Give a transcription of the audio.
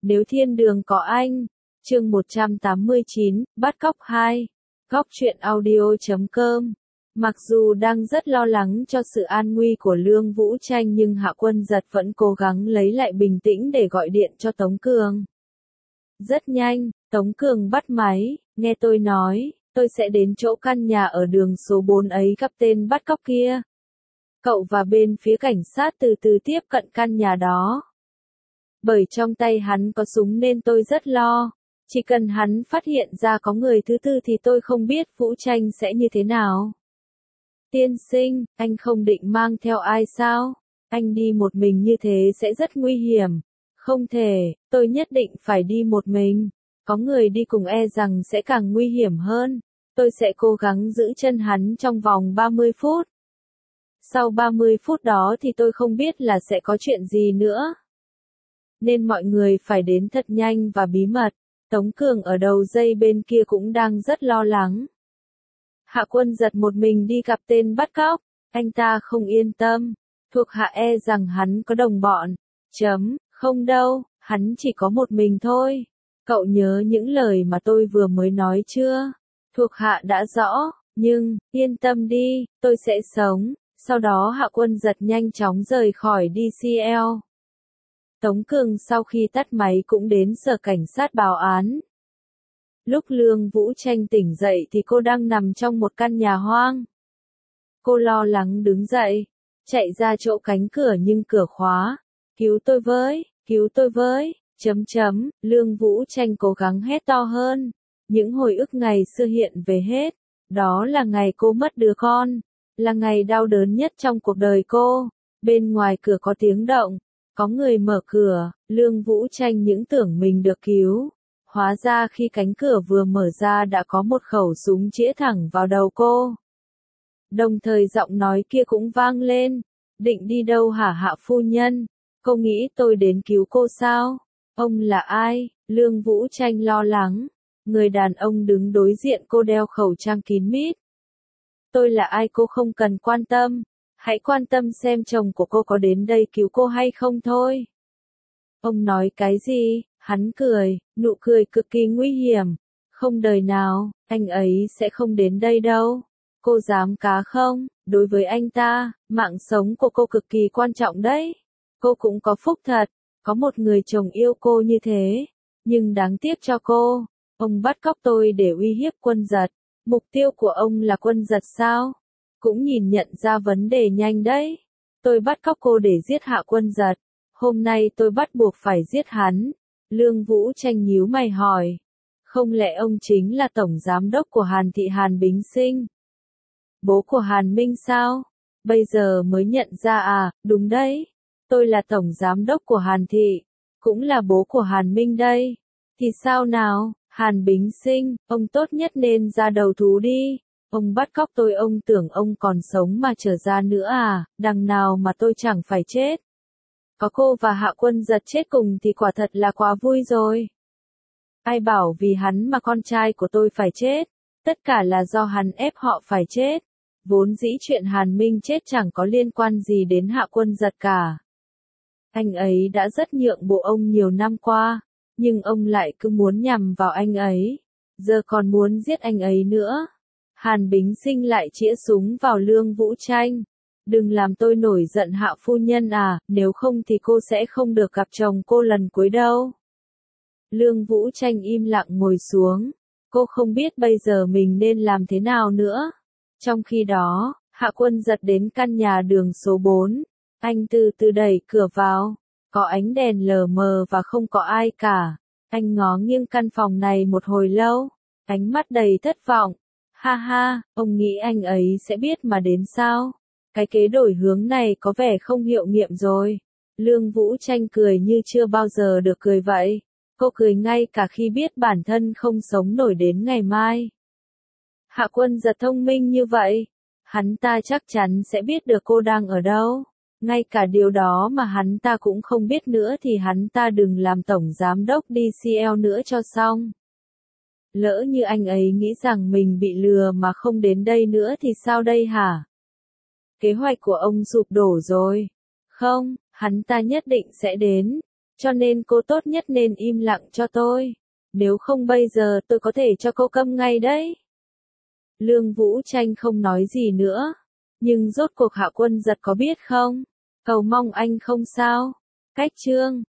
Nếu thiên đường có anh. Chương 189, bắt cóc 2. Góc truyện audio.com. Mặc dù đang rất lo lắng cho sự an nguy của Lương Vũ Tranh nhưng Hạ Quân Giật vẫn cố gắng lấy lại bình tĩnh để gọi điện cho Tống Cường. Rất nhanh, Tống Cường bắt máy, nghe tôi nói, tôi sẽ đến chỗ căn nhà ở đường số 4 ấy gặp tên bắt cóc kia. Cậu và bên phía cảnh sát từ từ tiếp cận căn nhà đó. Bởi trong tay hắn có súng nên tôi rất lo. Chỉ cần hắn phát hiện ra có người thứ tư thì tôi không biết Vũ Tranh sẽ như thế nào. Tiên sinh, anh không định mang theo ai sao? Anh đi một mình như thế sẽ rất nguy hiểm. Không thể, tôi nhất định phải đi một mình. Có người đi cùng e rằng sẽ càng nguy hiểm hơn. Tôi sẽ cố gắng giữ chân hắn trong vòng 30 phút. Sau 30 phút đó thì tôi không biết là sẽ có chuyện gì nữa. Nên mọi người phải đến thật nhanh và bí mật. Tống Cường ở đầu dây bên kia cũng đang rất lo lắng. Hạ Quân Giật một mình đi gặp tên bắt cóc, anh ta không yên tâm. Thuộc hạ e rằng hắn có đồng bọn. Không đâu, hắn chỉ có một mình thôi. Cậu nhớ những lời mà tôi vừa mới nói chưa? Thuộc hạ đã rõ, nhưng, yên tâm đi, tôi sẽ sống. Sau đó Hạ Quân Giật nhanh chóng rời khỏi DCL. Tống Cường sau khi tắt máy cũng đến sở cảnh sát báo án. Lúc Lương Vũ Tranh tỉnh dậy thì cô đang nằm trong một căn nhà hoang. Cô lo lắng đứng dậy, chạy ra chỗ cánh cửa nhưng cửa khóa. Cứu tôi với, Lương Vũ Tranh cố gắng hét to hơn. Những hồi ức ngày xưa hiện về hết. Đó là ngày cô mất đứa con. Là ngày đau đớn nhất trong cuộc đời cô. Bên ngoài cửa có tiếng động. Có người mở cửa, Lương Vũ Tranh những tưởng mình được cứu. Hóa ra khi cánh cửa vừa mở ra đã có một khẩu súng chĩa thẳng vào đầu cô. Đồng thời giọng nói kia cũng vang lên. Định đi đâu hả Hạ phu nhân? Cô nghĩ tôi đến cứu cô sao? Ông là ai? Lương Vũ Tranh lo lắng. Người đàn ông đứng đối diện cô đeo khẩu trang kín mít. Tôi là ai cô không cần quan tâm. Hãy quan tâm xem chồng của cô có đến đây cứu cô hay không thôi. Ông nói cái gì? Hắn cười, nụ cười cực kỳ nguy hiểm. Không đời nào, anh ấy sẽ không đến đây đâu. Cô dám cá không? Đối với anh ta, mạng sống của cô cực kỳ quan trọng đấy. Cô cũng có phúc thật, có một người chồng yêu cô như thế. Nhưng đáng tiếc cho cô, ông bắt cóc tôi để uy hiếp Quân Giật. Mục tiêu của ông là Quân Giật sao? Cũng nhìn nhận ra vấn đề nhanh đấy. Tôi bắt cóc cô để giết Hạ Quân Giật. Hôm nay tôi bắt buộc phải giết hắn. Lương Vũ Tranh nhíu mày hỏi. Không lẽ ông chính là tổng giám đốc của Hàn Thị Hàn Bính Sinh? Bố của Hàn Minh sao? Bây giờ mới nhận ra à, đúng đấy. Tôi là tổng giám đốc của Hàn Thị. Cũng là bố của Hàn Minh đây. Thì sao nào, Hàn Bính Sinh, ông tốt nhất nên ra đầu thú đi. Ông bắt cóc tôi ông tưởng ông còn sống mà trở ra nữa à, đằng nào mà tôi chẳng phải chết. Có cô và Hạ Quân Giật chết cùng thì quả thật là quá vui rồi. Ai bảo vì hắn mà con trai của tôi phải chết, tất cả là do hắn ép họ phải chết. Vốn dĩ chuyện Hàn Minh chết chẳng có liên quan gì đến Hạ Quân Giật cả. Anh ấy đã rất nhượng bộ ông nhiều năm qua, nhưng ông lại cứ muốn nhằm vào anh ấy, giờ còn muốn giết anh ấy nữa. Hàn Bính Sinh lại chĩa súng vào Lương Vũ Tranh. Đừng làm tôi nổi giận Hạ phu nhân à, nếu không thì cô sẽ không được gặp chồng cô lần cuối đâu. Lương Vũ Tranh im lặng ngồi xuống. Cô không biết bây giờ mình nên làm thế nào nữa. Trong khi đó, Hạ Quân Giật đến căn nhà đường số 4. Anh từ từ đẩy cửa vào. Có ánh đèn lờ mờ và không có ai cả. Anh ngó nghiêng căn phòng này một hồi lâu. Ánh mắt đầy thất vọng. Ha ha, ông nghĩ anh ấy sẽ biết mà đến sao? Cái kế đổi hướng này có vẻ không hiệu nghiệm rồi. Lương Vũ Tranh cười như chưa bao giờ được cười vậy. Cô cười ngay cả khi biết bản thân không sống nổi đến ngày mai. Hạ Quân Giật thông minh như vậy. Hắn ta chắc chắn sẽ biết được cô đang ở đâu. Ngay cả điều đó mà hắn ta cũng không biết nữa thì hắn ta đừng làm tổng giám đốc DCL nữa cho xong. Lỡ như anh ấy nghĩ rằng mình bị lừa mà không đến đây nữa thì sao đây hả? Kế hoạch của ông sụp đổ rồi. Không, hắn ta nhất định sẽ đến. Cho nên cô tốt nhất nên im lặng cho tôi. Nếu không bây giờ tôi có thể cho cô câm ngay đấy. Lương Vũ Tranh không nói gì nữa. Nhưng rốt cuộc Hạ Quân Giật có biết không? Cầu mong anh không sao. Cách chương